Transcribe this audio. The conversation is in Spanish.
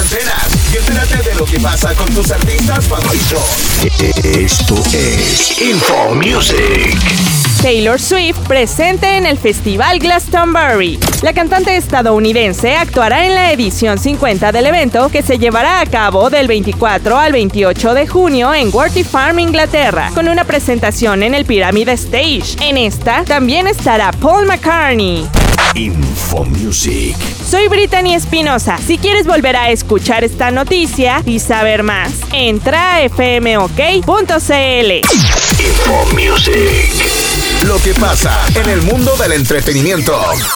antenas y entérate de lo que pasa con tus artistas favoritos. Esto es Info Music. Taylor Swift presente en el Festival Glastonbury. La cantante estadounidense actuará en la edición 50 del evento, que se llevará a cabo del 24 al 28 de junio en Worthy Farm, Inglaterra, con una presentación en el Pyramid Stage. En esta también estará Paul McCartney. Info Music. Soy Brittany Espinosa. Si quieres volver a escuchar esta noticia y saber más, entra a fmok.cl. Info Music. Lo que pasa en el mundo del entretenimiento.